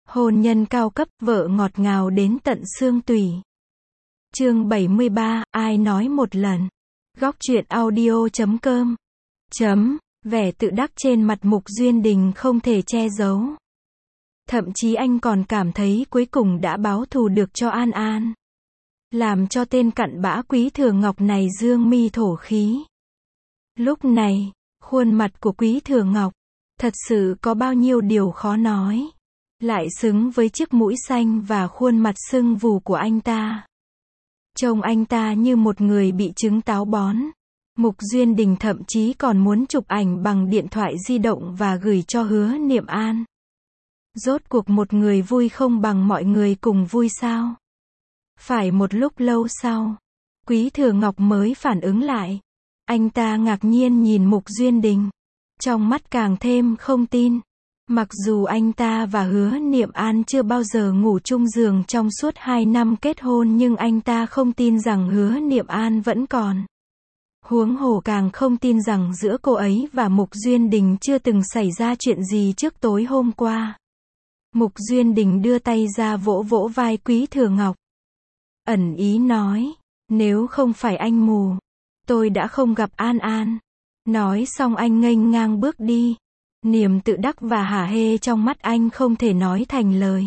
Hôn nhân cao cấp, vợ ngọt ngào đến tận xương tủy. Chương 73, ai nói một lần. Góc truyện audio.com. Vẻ tự đắc trên mặt Mục Duyên Đình không thể che giấu. Thậm chí anh còn cảm thấy cuối cùng đã báo thù được cho An An. Làm cho tên cặn bã Quý Thừa Ngọc này dương mi thổ khí. Lúc này, khuôn mặt của Quý Thừa Ngọc, thật sự có bao nhiêu điều khó nói. Lại xứng với chiếc mũi xanh và khuôn mặt sưng vù của anh ta. Trông anh ta như một người bị chứng táo bón. Mục Duyên Đình thậm chí còn muốn chụp ảnh bằng điện thoại di động và gửi cho Hứa Niệm An. Rốt cuộc một người vui không bằng mọi người cùng vui sao? Phải một lúc lâu sau, Quý Thừa Ngọc mới phản ứng lại. Anh ta ngạc nhiên nhìn Mục Duyên Đình. Trong mắt càng thêm không tin. Mặc dù anh ta và Hứa Niệm An chưa bao giờ ngủ chung giường trong suốt 2 năm kết hôn, nhưng anh ta không tin rằng Hứa Niệm An vẫn còn. Huống hồ càng không tin rằng giữa cô ấy và Mục Duyên Đình chưa từng xảy ra chuyện gì trước tối hôm qua. Mục Duyên Đình đưa tay ra vỗ vỗ vai Quý Thừa Ngọc. Ẩn ý nói, nếu không phải anh mù, tôi đã không gặp An An. Nói xong anh nghênh ngang bước đi. Niềm tự đắc và hả hê trong mắt anh không thể nói thành lời.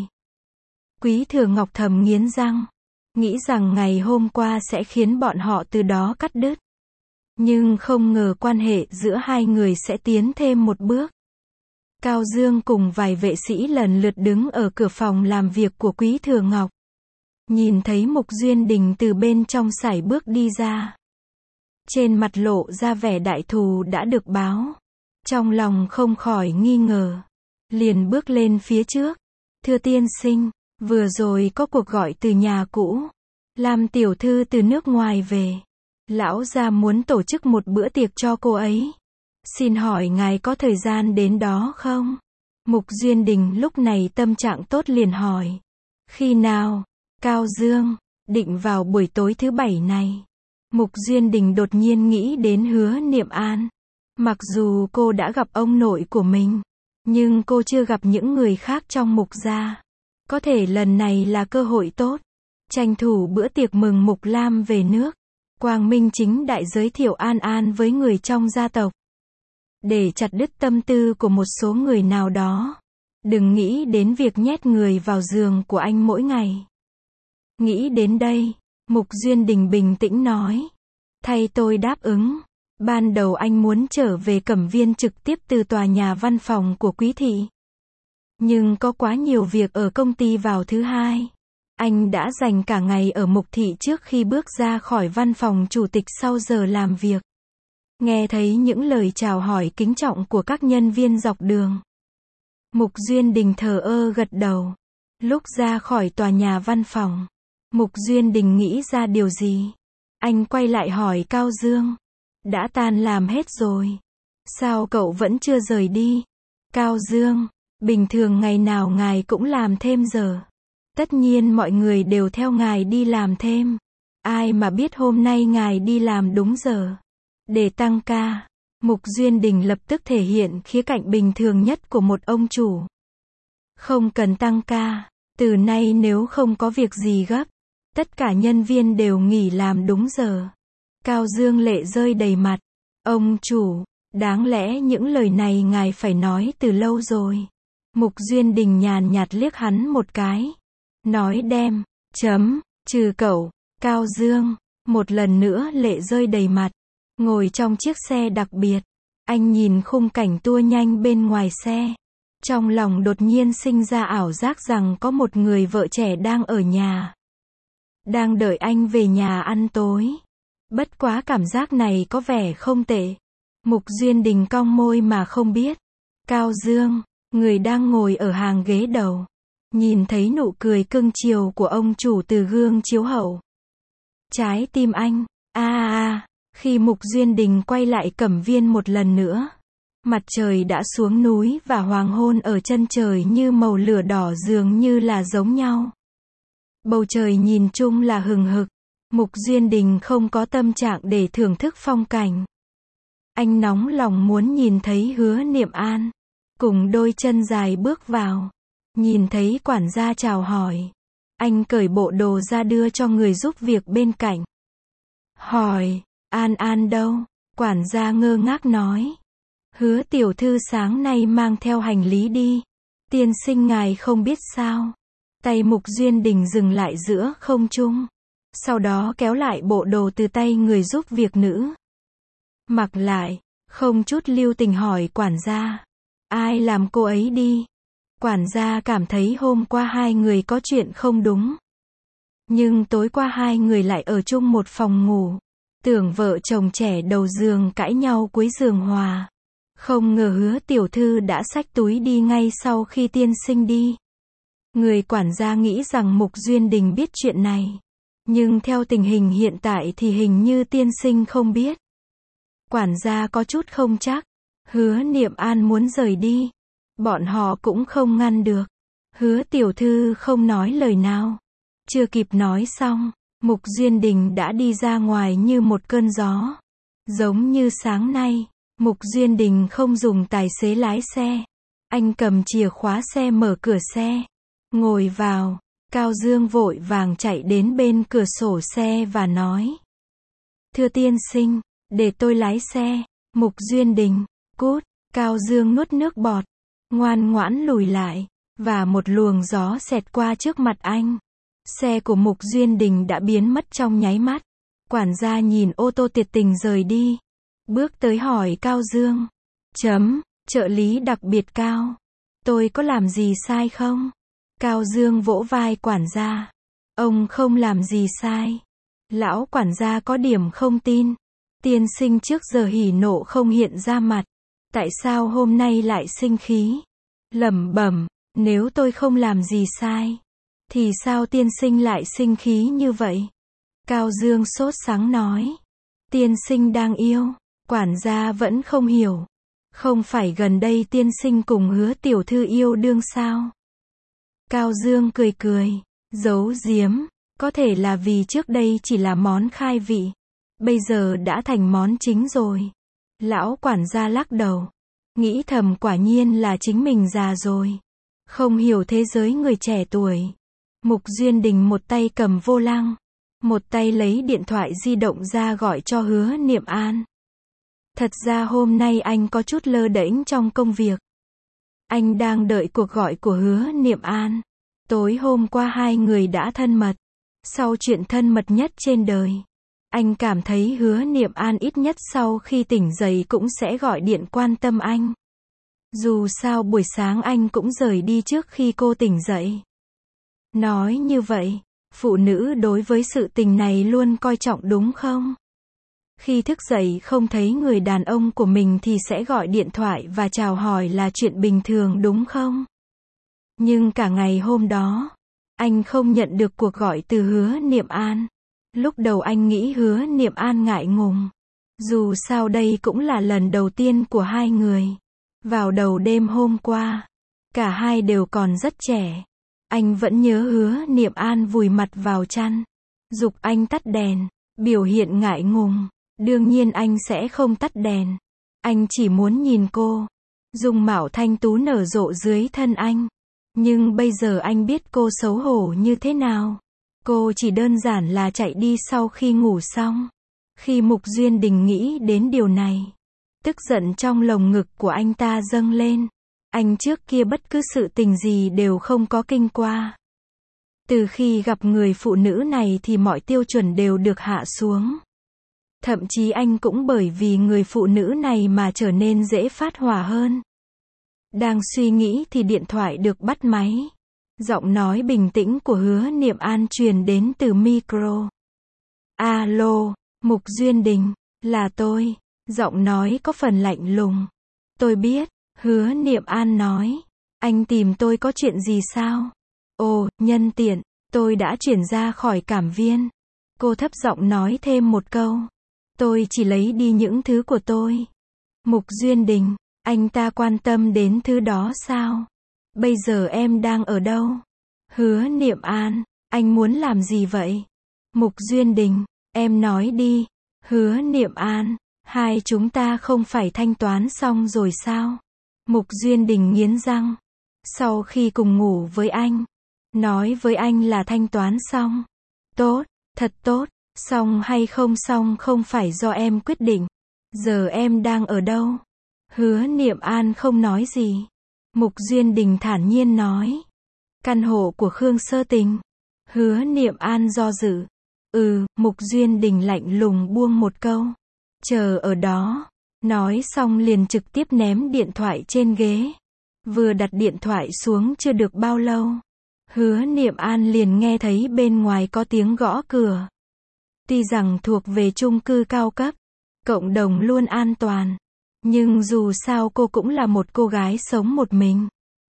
Quý Thừa Ngọc thầm nghiến răng, nghĩ rằng ngày hôm qua sẽ khiến bọn họ từ đó cắt đứt. Nhưng không ngờ quan hệ giữa hai người sẽ tiến thêm một bước. Cao Dương cùng vài vệ sĩ lần lượt đứng ở cửa phòng làm việc của Quý Thừa Ngọc. Nhìn thấy Mục Duyên Đình từ bên trong sải bước đi ra. Trên mặt lộ ra vẻ đại thù đã được báo. Trong lòng không khỏi nghi ngờ. Liền bước lên phía trước. Thưa tiên sinh, vừa rồi có cuộc gọi từ nhà cũ. Lam tiểu thư từ nước ngoài về. Lão gia muốn tổ chức một bữa tiệc cho cô ấy. Xin hỏi ngài có thời gian đến đó không? Mục Duyên Đình lúc này tâm trạng tốt liền hỏi. Khi nào? Cao Dương, định vào buổi tối thứ Bảy này. Mục Duyên Đình đột nhiên nghĩ đến Hứa Niệm An. Mặc dù cô đã gặp ông nội của mình, nhưng cô chưa gặp những người khác trong Mục gia. Có thể lần này là cơ hội tốt. Tranh thủ bữa tiệc mừng Mục Lam về nước. Quang minh chính đại giới thiệu An An với người trong gia tộc. Để chặt đứt tâm tư của một số người nào đó. Đừng nghĩ đến việc nhét người vào giường của anh mỗi ngày. Nghĩ đến đây, Mục Duyên Đình bình tĩnh nói. Thay tôi đáp ứng. Ban đầu anh muốn trở về Cẩm Viên trực tiếp từ tòa nhà văn phòng của Quý thị. Nhưng có quá nhiều việc ở công ty vào thứ Hai. Anh đã dành cả ngày ở Mục thị trước khi bước ra khỏi văn phòng chủ tịch sau giờ làm việc. Nghe thấy những lời chào hỏi kính trọng của các nhân viên dọc đường. Mục Duyên Đình thờ ơ gật đầu. Lúc ra khỏi tòa nhà văn phòng, Mục Duyên Đình nghĩ ra điều gì. Anh quay lại hỏi Cao Dương. Đã tan làm hết rồi. Sao cậu vẫn chưa rời đi? Cao Dương, bình thường ngày nào ngài cũng làm thêm giờ. Tất nhiên mọi người đều theo ngài đi làm thêm. Ai mà biết hôm nay ngài đi làm đúng giờ. Để tăng ca. Mục Duyên Đình lập tức thể hiện khía cạnh bình thường nhất của một ông chủ. Không cần tăng ca. Từ nay nếu không có việc gì gấp, tất cả nhân viên đều nghỉ làm đúng giờ. Cao Dương lệ rơi đầy mặt. Ông chủ, đáng lẽ những lời này ngài phải nói từ lâu rồi. Mục Duyên Đình nhàn nhạt liếc hắn một cái. Nói đem, trừ cậu. Cao Dương, một lần nữa lệ rơi đầy mặt. Ngồi trong chiếc xe đặc biệt. Anh nhìn khung cảnh tua nhanh bên ngoài xe. Trong lòng đột nhiên sinh ra ảo giác rằng có một người vợ trẻ đang ở nhà. Đang đợi anh về nhà ăn tối. Bất quá cảm giác này có vẻ không tệ. Mục Duyên Đình cong môi mà không biết. Cao Dương, người đang ngồi ở hàng ghế đầu. Nhìn thấy nụ cười cưng chiều của ông chủ từ gương chiếu hậu. Trái tim anh, khi Mục Duyên Đình quay lại Cẩm Viên một lần nữa. Mặt trời đã xuống núi và hoàng hôn ở chân trời như màu lửa đỏ dường như là giống nhau. Bầu trời nhìn chung là hừng hực. Mục Duyên Đình không có tâm trạng để thưởng thức phong cảnh. Anh nóng lòng muốn nhìn thấy Hứa Niệm An. Cùng đôi chân dài bước vào. Nhìn thấy quản gia chào hỏi, anh cởi bộ đồ ra đưa cho người giúp việc bên cạnh. Hỏi, An An đâu? Quản gia ngơ ngác nói. Hứa tiểu thư sáng nay mang theo hành lý đi. Tiên sinh ngài không biết sao? Tay Mục Duyên Đình dừng lại giữa không trung. Sau đó kéo lại bộ đồ từ tay người giúp việc nữ. Mặc lại, không chút lưu tình hỏi quản gia. Ai làm cô ấy đi? Quản gia cảm thấy hôm qua hai người có chuyện không đúng. Nhưng tối qua hai người lại ở chung một phòng ngủ. Tưởng vợ chồng trẻ đầu giường cãi nhau cuối giường hòa. Không ngờ Hứa tiểu thư đã xách túi đi ngay sau khi tiên sinh đi. Người quản gia nghĩ rằng Mục Duyên Đình biết chuyện này. Nhưng theo tình hình hiện tại thì hình như tiên sinh không biết. Quản gia có chút không chắc. Hứa Niệm An muốn rời đi. Bọn họ cũng không ngăn được. Hứa tiểu thư không nói lời nào. Chưa kịp nói xong, Mục Duyên Đình đã đi ra ngoài như một cơn gió. Giống như sáng nay, Mục Duyên Đình không dùng tài xế lái xe. Anh cầm chìa khóa xe mở cửa xe. Ngồi vào, Cao Dương vội vàng chạy đến bên cửa sổ xe và nói. Thưa tiên sinh, để tôi lái xe. Mục Duyên Đình, cút. Cao Dương nuốt nước bọt, ngoan ngoãn lùi lại, và một luồng gió xẹt qua trước mặt anh. Xe của Mục Duyên Đình đã biến mất trong nháy mắt. Quản gia nhìn ô tô tuyệt tình rời đi. Bước tới hỏi Cao Dương. Trợ lý đặc biệt Cao. Tôi có làm gì sai không? Cao Dương vỗ vai quản gia. Ông không làm gì sai. Lão quản gia có điểm không tin. Tiên sinh trước giờ hỉ nộ không hiện ra mặt. Tại sao hôm nay lại sinh khí? Lẩm bẩm, nếu tôi không làm gì sai, thì sao tiên sinh lại sinh khí như vậy? Cao Dương sốt sắng nói. Tiên sinh đang yêu. Quản gia vẫn không hiểu. Không phải gần đây tiên sinh cùng Hứa tiểu thư yêu đương sao? Cao Dương cười cười, giấu giếm, có thể là vì trước đây chỉ là món khai vị, bây giờ đã thành món chính rồi. Lão quản gia lắc đầu, nghĩ thầm quả nhiên là chính mình già rồi, không hiểu thế giới người trẻ tuổi. Mục Duyên Đình một tay cầm vô lăng, một tay lấy điện thoại di động ra gọi cho Hứa Niệm An. Thật ra hôm nay anh có chút lơ đễnh trong công việc. Anh đang đợi cuộc gọi của Hứa Niệm An. Tối hôm qua hai người đã thân mật. Sau chuyện thân mật nhất trên đời, anh cảm thấy Hứa Niệm An ít nhất sau khi tỉnh dậy cũng sẽ gọi điện quan tâm anh. Dù sao buổi sáng anh cũng rời đi trước khi cô tỉnh dậy. Nói như vậy, phụ nữ đối với sự tình này luôn coi trọng đúng không? Khi thức dậy không thấy người đàn ông của mình thì sẽ gọi điện thoại và chào hỏi là chuyện bình thường đúng không? Nhưng cả ngày hôm đó, anh không nhận được cuộc gọi từ Hứa Niệm An. Lúc đầu anh nghĩ Hứa Niệm An ngại ngùng. Dù sao đây cũng là lần đầu tiên của hai người. Vào đầu đêm hôm qua, cả hai đều còn rất trẻ. Anh vẫn nhớ Hứa Niệm An vùi mặt vào chăn, giục anh tắt đèn, biểu hiện ngại ngùng. Đương nhiên anh sẽ không tắt đèn. Anh chỉ muốn nhìn cô. Dung mạo thanh tú nở rộ dưới thân anh. Nhưng bây giờ anh biết cô xấu hổ như thế nào. Cô chỉ đơn giản là chạy đi sau khi ngủ xong. Khi Mục Duyên Đình nghĩ đến điều này, tức giận trong lồng ngực của anh ta dâng lên. Anh trước kia bất cứ sự tình gì đều không có kinh qua. Từ khi gặp người phụ nữ này thì mọi tiêu chuẩn đều được hạ xuống. Thậm chí anh cũng bởi vì người phụ nữ này mà trở nên dễ phát hỏa hơn. Đang suy nghĩ thì điện thoại được bắt máy. Giọng nói bình tĩnh của Hứa Niệm An truyền đến từ micro. Alo, Mục Duyên Đình, là tôi. Giọng nói có phần lạnh lùng. Tôi biết, Hứa Niệm An nói. Anh tìm tôi có chuyện gì sao? Ồ, nhân tiện, tôi đã chuyển ra khỏi cảm viên. Cô thấp giọng nói thêm một câu. Tôi chỉ lấy đi những thứ của tôi. Mục Duyên Đình, anh ta quan tâm đến thứ đó sao? Bây giờ em đang ở đâu? Hứa Niệm An, anh muốn làm gì vậy? Mục Duyên Đình, em nói đi. Hứa Niệm An, hai chúng ta không phải thanh toán xong rồi sao? Mục Duyên Đình nghiến răng. Sau khi cùng ngủ với anh, nói với anh là thanh toán xong. Tốt, thật tốt, xong hay không xong không phải do em quyết định. Giờ em đang ở đâu? Hứa Niệm An không nói gì. Mục Duyên Đình thản nhiên nói. Căn hộ của Khương Sơ Tình. Hứa Niệm An do dự. Mục Duyên Đình lạnh lùng buông một câu. Chờ ở đó. Nói xong liền trực tiếp ném điện thoại trên ghế. Vừa đặt điện thoại xuống chưa được bao lâu. Hứa Niệm An liền nghe thấy bên ngoài có tiếng gõ cửa. Tuy rằng thuộc về chung cư cao cấp, cộng đồng luôn an toàn. Nhưng dù sao cô cũng là một cô gái sống một mình.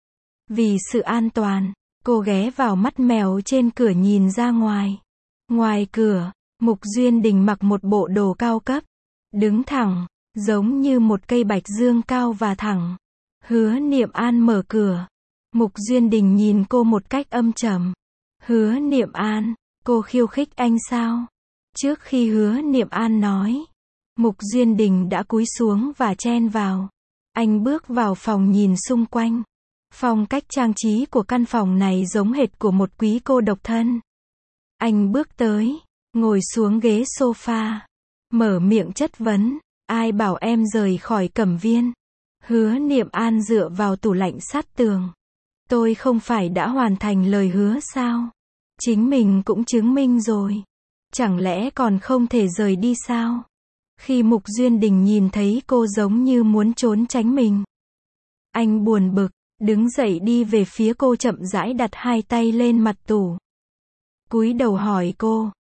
Vì sự an toàn, cô ghé vào mắt mèo trên cửa nhìn ra ngoài. Ngoài cửa, Mục Duyên Đình mặc một bộ đồ cao cấp. Đứng thẳng, giống như một cây bạch dương cao và thẳng. Hứa Niệm An mở cửa. Mục Duyên Đình nhìn cô một cách âm trầm. Hứa Niệm An, cô khiêu khích anh sao? Trước khi Hứa Niệm An nói, Mục Duyên Đình đã cúi xuống và chen vào. Anh bước vào phòng nhìn xung quanh. Phong cách trang trí của căn phòng này giống hệt của một quý cô độc thân. Anh bước tới, ngồi xuống ghế sofa, mở miệng chất vấn. Ai bảo em rời khỏi Cẩm Viên? Hứa Niệm An dựa vào tủ lạnh sát tường. Tôi không phải đã hoàn thành lời hứa sao? Chính mình cũng chứng minh rồi. Chẳng lẽ còn không thể rời đi sao? Khi Mục Duyên Đình nhìn thấy cô giống như muốn trốn tránh mình. Anh buồn bực, đứng dậy đi về phía cô chậm rãi đặt hai tay lên mặt tủ. Cúi đầu hỏi cô,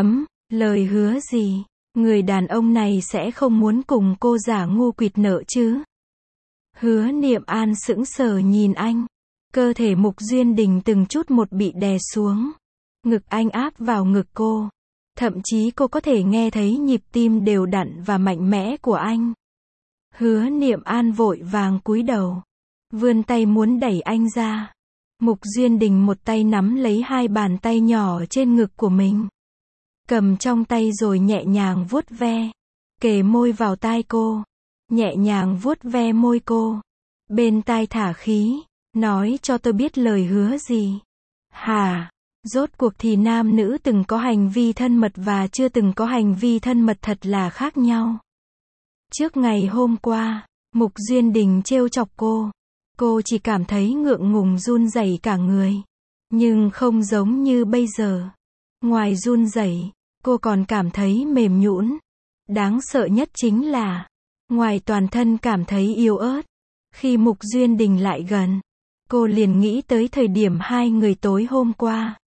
lời hứa gì? Người đàn ông này sẽ không muốn cùng cô giả ngu quỵt nợ chứ? Hứa Niệm An sững sờ nhìn anh. Cơ thể Mục Duyên Đình từng chút một bị đè xuống. Ngực anh áp vào ngực cô. Thậm chí cô có thể nghe thấy nhịp tim đều đặn và mạnh mẽ của anh. Hứa Niệm An vội vàng cúi đầu. Vươn tay muốn đẩy anh ra. Mục Duyên Đình một tay nắm lấy hai bàn tay nhỏ trên ngực của mình. Cầm trong tay rồi nhẹ nhàng vuốt ve. Kề môi vào tai cô. Nhẹ nhàng vuốt ve môi cô. Bên tai thả khí. Nói cho tôi biết lời hứa gì. Hả? Rốt cuộc thì nam nữ từng có hành vi thân mật và chưa từng có hành vi thân mật thật là khác nhau. Trước ngày hôm qua, Mục Duyên Đình trêu chọc cô. Cô chỉ cảm thấy ngượng ngùng run rẩy cả người. Nhưng không giống như bây giờ. Ngoài run rẩy, cô còn cảm thấy mềm nhũn. Đáng sợ nhất chính là, ngoài toàn thân cảm thấy yếu ớt. Khi Mục Duyên Đình lại gần, cô liền nghĩ tới thời điểm hai người tối hôm qua.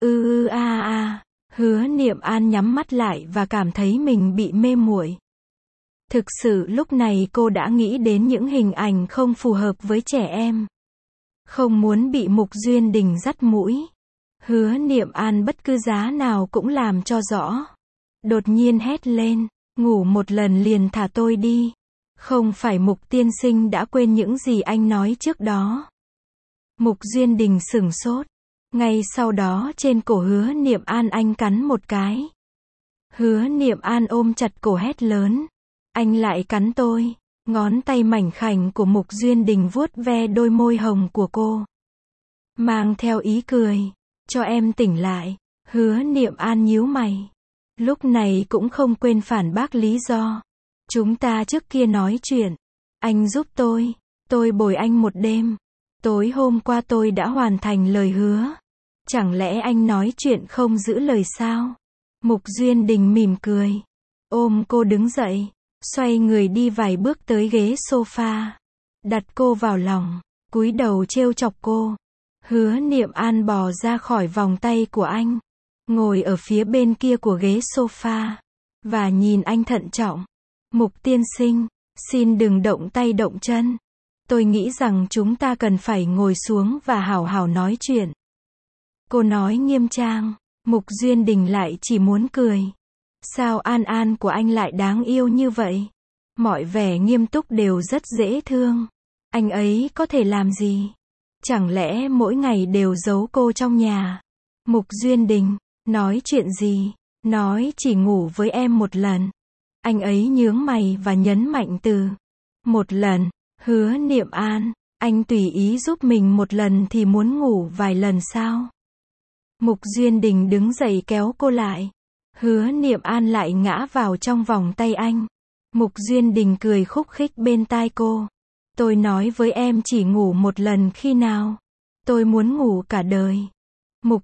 Hứa Niệm An nhắm mắt lại và cảm thấy mình bị mê muội. Thực sự lúc này cô đã nghĩ đến những hình ảnh không phù hợp với trẻ em. Không muốn bị Mục Duyên Đình dắt mũi. Hứa Niệm An bất cứ giá nào cũng làm cho rõ. Đột nhiên hét lên, ngủ một lần liền thả tôi đi. Không phải Mục tiên sinh đã quên những gì anh nói trước đó. Mục Duyên Đình sửng sốt. Ngay sau đó trên cổ Hứa Niệm An anh cắn một cái. Hứa Niệm An ôm chặt cổ hét lớn. Anh lại cắn tôi. Ngón tay mảnh khảnh của Mục Duyên Đình vuốt ve đôi môi hồng của cô. Mang theo ý cười. Cho em tỉnh lại. Hứa Niệm An nhíu mày. Lúc này cũng không quên phản bác lý do. Chúng ta trước kia nói chuyện. Anh giúp tôi bồi anh một đêm. Tối hôm qua tôi đã hoàn thành lời hứa. Chẳng lẽ anh nói chuyện không giữ lời sao? Mục Duyên Đình mỉm cười. Ôm cô đứng dậy. Xoay người đi vài bước tới ghế sofa. Đặt cô vào lòng. Cúi đầu trêu chọc cô. Hứa Niệm An bò ra khỏi vòng tay của anh. Ngồi ở phía bên kia của ghế sofa. Và nhìn anh thận trọng. Mục tiên sinh, xin đừng động tay động chân. Tôi nghĩ rằng chúng ta cần phải ngồi xuống và hào hào nói chuyện. Cô nói nghiêm trang. Mục Duyên Đình lại chỉ muốn cười. Sao An An của anh lại đáng yêu như vậy? Mọi vẻ nghiêm túc đều rất dễ thương. Anh ấy có thể làm gì? Chẳng lẽ mỗi ngày đều giấu cô trong nhà? Mục Duyên Đình, nói chuyện gì? Nói chỉ ngủ với em một lần. Anh ấy nhướng mày và nhấn mạnh từ một lần. Hứa Niệm An, Anh tùy ý giúp mình một lần thì muốn ngủ vài lần sao? Mục Duyên Đình đứng dậy kéo cô lại. Hứa Niệm An lại ngã vào trong vòng tay anh. Mục Duyên Đình cười khúc khích bên tai cô. Tôi nói với em chỉ ngủ một lần khi nào? Tôi muốn ngủ cả đời. Mục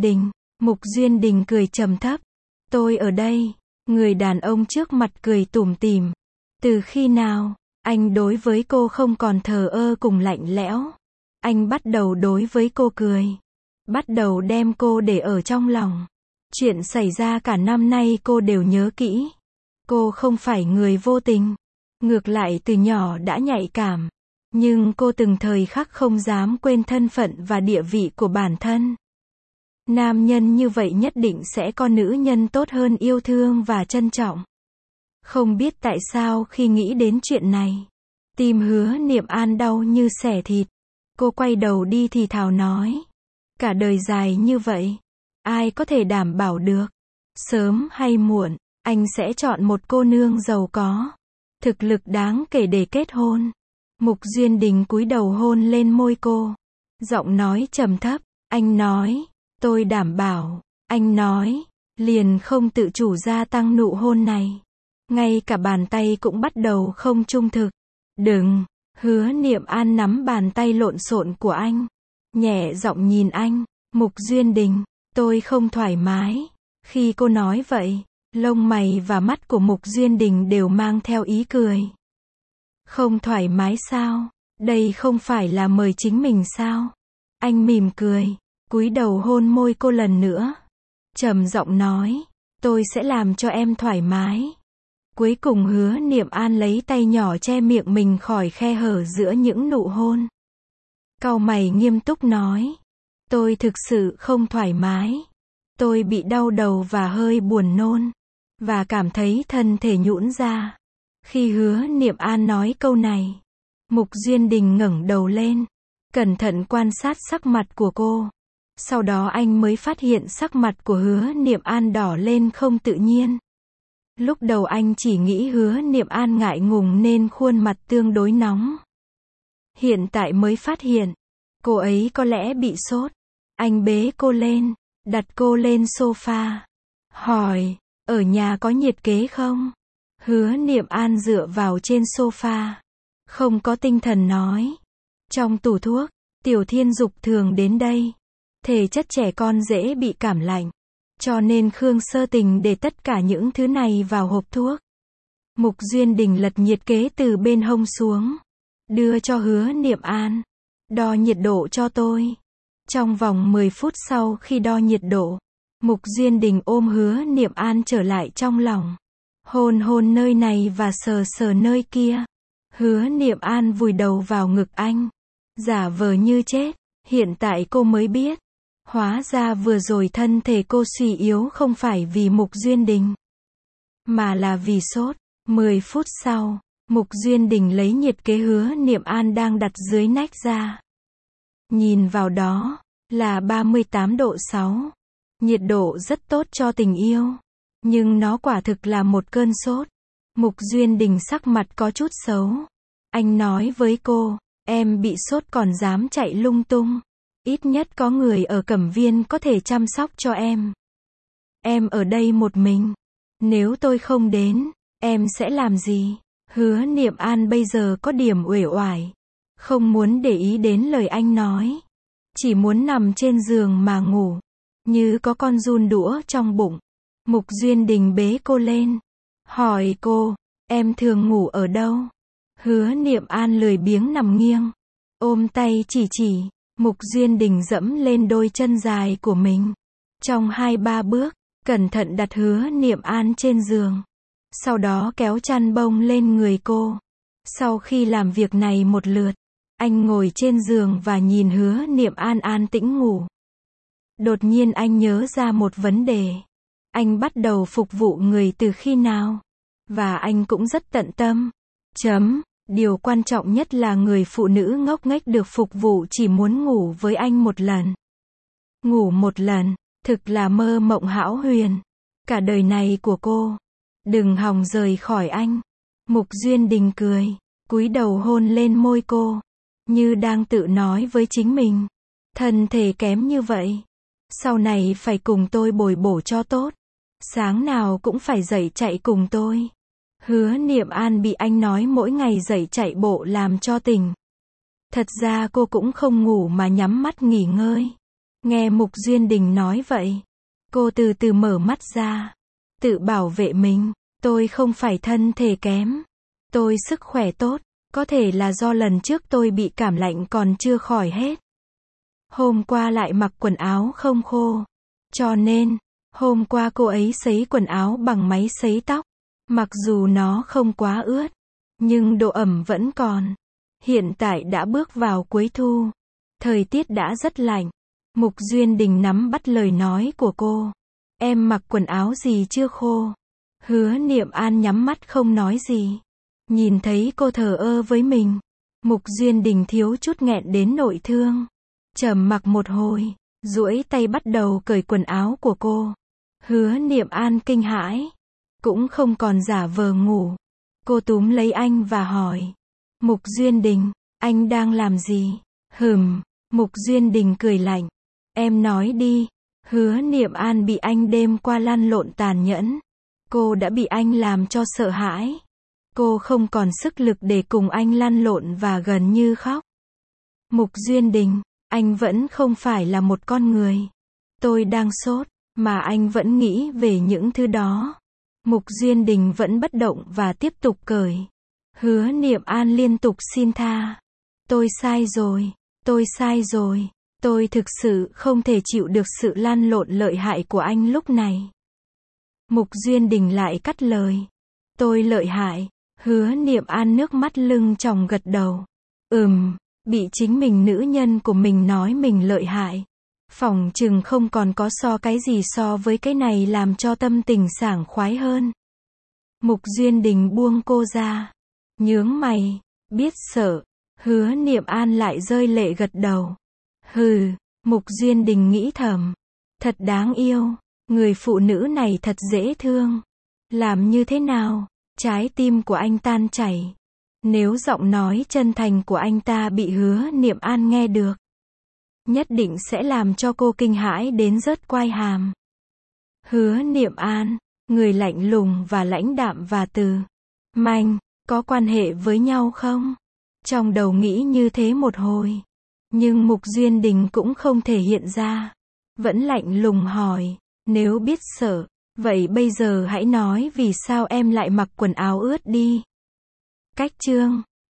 Duyên Đình cười trầm thấp. Tôi ở đây. Người đàn ông trước mặt cười tủm tỉm. Từ khi nào, anh đối với cô không còn thờ ơ cùng lạnh lẽo. Anh bắt đầu đối với cô cười. Bắt đầu đem cô để ở trong lòng. Chuyện xảy ra cả năm nay cô đều nhớ kỹ. Cô không phải người vô tình. Ngược lại từ nhỏ đã nhạy cảm. Nhưng cô từng thời khắc không dám quên thân phận và địa vị của bản thân. Nam nhân như vậy nhất định sẽ có nữ nhân tốt hơn yêu thương và trân trọng. Không biết tại sao khi nghĩ đến chuyện này, tim Hứa Niệm An đau như xẻ thịt. Cô quay đầu đi thì thào nói. Cả đời dài như vậy, ai có thể đảm bảo được. Sớm hay muộn, anh sẽ chọn một cô nương giàu có, thực lực đáng kể để kết hôn. Mục Duyên Đình cúi đầu hôn lên môi cô. Giọng nói trầm thấp, anh nói, tôi đảm bảo. Anh nói, liền không tự chủ gia tăng nụ hôn này. Ngay cả bàn tay cũng bắt đầu không trung thực. Đừng, Hứa Niệm An nắm bàn tay lộn xộn của anh. Nhẹ giọng nhìn anh, Mục Duyên Đình, tôi không thoải mái. Khi cô nói vậy, lông mày và mắt của Mục Duyên Đình đều mang theo ý cười. Không thoải mái sao? Đây không phải là mời chính mình sao? Anh mỉm cười, cúi đầu hôn môi cô lần nữa. Trầm giọng nói, tôi sẽ làm cho em thoải mái. Cuối cùng Hứa Niệm An lấy tay nhỏ che miệng mình khỏi khe hở giữa những nụ hôn. Cau mày nghiêm túc nói, tôi thực sự không thoải mái. Tôi bị đau đầu và hơi buồn nôn. Và cảm thấy thân thể nhũn ra. Khi Hứa Niệm An nói câu này, Mục Duyên Đình ngẩng đầu lên, cẩn thận quan sát sắc mặt của cô. Sau đó anh mới phát hiện sắc mặt của Hứa Niệm An đỏ lên không tự nhiên. Lúc đầu anh chỉ nghĩ Hứa Niệm An ngại ngùng nên khuôn mặt tương đối nóng. Hiện tại mới phát hiện, cô ấy có lẽ bị sốt. Anh bế cô lên, đặt cô lên sofa. Hỏi, ở nhà có nhiệt kế không? Hứa Niệm An dựa vào trên sofa. Không có tinh thần nói. Trong tủ thuốc, Tiểu Thiên Dục thường đến đây. Thể chất trẻ con dễ bị cảm lạnh. Cho nên Khương Sơ Tình để tất cả những thứ này vào hộp thuốc. Mục Duyên Đình lật nhiệt kế từ bên hông xuống. Đưa cho Hứa Niệm An. Đo nhiệt độ cho tôi. Trong vòng 10 phút sau khi đo nhiệt độ, Mục Duyên Đình ôm Hứa Niệm An trở lại trong lòng. Hôn hôn nơi này và sờ sờ nơi kia. Hứa Niệm An vùi đầu vào ngực anh. Giả vờ như chết. Hiện tại cô mới biết. Hóa ra vừa rồi thân thể cô suy yếu không phải vì Mục Duyên Đình, mà là vì sốt. 10 phút sau, Mục Duyên Đình lấy nhiệt kế Hứa Niệm An đang đặt dưới nách ra. Nhìn vào đó, là 38 độ 6. Nhiệt độ rất tốt cho tình yêu. Nhưng nó quả thực là một cơn sốt. Mục Duyên Đình sắc mặt có chút xấu. Anh nói với cô, em bị sốt còn dám chạy lung tung. Ít nhất có người ở Cẩm Viên có thể chăm sóc cho em. Em ở đây một mình. Nếu tôi không đến, em sẽ làm gì? Hứa Niệm An bây giờ có điểm uể oải. Không muốn để ý đến lời anh nói. Chỉ muốn nằm trên giường mà ngủ. Như có con giun đũa trong bụng. Mục Duyên Đình bế cô lên. Hỏi cô, em thường ngủ ở đâu? Hứa Niệm An lười biếng nằm nghiêng. Ôm tay chỉ. Mục Duyên Đình dẫm lên đôi chân dài của mình. Trong 2-3 bước, cẩn thận đặt Hứa Niệm An trên giường. Sau đó kéo chăn bông lên người cô. Sau khi làm việc này một lượt, anh ngồi trên giường và nhìn Hứa Niệm An an tĩnh ngủ. Đột nhiên anh nhớ ra một vấn đề. Anh bắt đầu phục vụ người từ khi nào? Và anh cũng rất tận tâm. Điều quan trọng nhất là người phụ nữ ngốc nghếch được phục vụ chỉ muốn ngủ với anh một lần. Ngủ một lần, thực là mơ mộng hão huyền. Cả đời này của cô, đừng hòng rời khỏi anh. Mục Duyên Đình cười, cúi đầu hôn lên môi cô. như đang tự nói với chính mình. Thân thể kém như vậy. Sau này phải cùng tôi bồi bổ cho tốt. Sáng nào cũng phải dậy chạy cùng tôi. Hứa Niệm An bị anh nói mỗi ngày dậy chạy bộ làm cho tỉnh. Thật ra cô cũng không ngủ mà nhắm mắt nghỉ ngơi. Nghe Mục Duyên Đình nói vậy, cô từ từ mở mắt ra. Tự bảo vệ mình, tôi không phải thân thể kém. Tôi sức khỏe tốt, có thể là do lần trước tôi bị cảm lạnh còn chưa khỏi hết. Hôm qua lại mặc quần áo không khô. Cho nên, hôm qua cô ấy sấy quần áo bằng máy sấy tóc. Mặc dù nó không quá ướt, nhưng độ ẩm vẫn còn. Hiện tại đã bước vào cuối thu. Thời tiết đã rất lạnh. Mục Duyên Đình nắm bắt lời nói của cô. Em mặc quần áo gì chưa khô? Hứa Niệm An nhắm mắt không nói gì. Nhìn thấy cô thờ ơ với mình. Mục Duyên Đình thiếu chút nghẹn đến nội thương. Trầm mặc một hồi, duỗi tay bắt đầu cởi quần áo của cô. Hứa Niệm An kinh hãi. Cũng không còn giả vờ ngủ. Cô túm lấy anh và hỏi. Mục Duyên Đình, anh đang làm gì? Mục Duyên Đình cười lạnh. Em nói đi. Hứa Niệm An bị anh đêm qua lăn lộn tàn nhẫn. Cô đã bị anh làm cho sợ hãi. Cô không còn sức lực để cùng anh lăn lộn và gần như khóc. Mục Duyên Đình, anh vẫn không phải là một con người. Tôi đang sốt, mà anh vẫn nghĩ về những thứ đó. Mục Duyên Đình vẫn bất động và tiếp tục cởi. Hứa Niệm An liên tục xin tha. Tôi sai rồi, tôi sai rồi. Tôi thực sự không thể chịu được sự lăn lộn lợi hại của anh lúc này. Mục Duyên Đình lại cắt lời. Tôi lợi hại. Hứa Niệm An nước mắt lưng tròng gật đầu. Bị chính mình nữ nhân của mình nói mình lợi hại. Phỏng chừng không còn có cái gì so với cái này làm cho tâm tình sảng khoái hơn. Mục Duyên Đình buông cô ra. Nhướng mày, biết sợ. Hứa Niệm An lại rơi lệ gật đầu. Mục Duyên Đình nghĩ thầm. Thật đáng yêu. Người phụ nữ này thật dễ thương. Làm như thế nào? Trái tim của anh tan chảy. Nếu giọng nói chân thành của anh ta bị Hứa Niệm An nghe được, nhất định sẽ làm cho cô kinh hãi đến rớt quai hàm. Hứa Niệm An, người lạnh lùng và lãnh đạm và từ manh, có quan hệ với nhau không? Trong đầu nghĩ như thế một hồi. Nhưng Mục Duyên Đình cũng không thể hiện ra. Vẫn lạnh lùng hỏi, nếu biết sợ, vậy bây giờ hãy nói vì sao em lại mặc quần áo ướt đi. Cách chương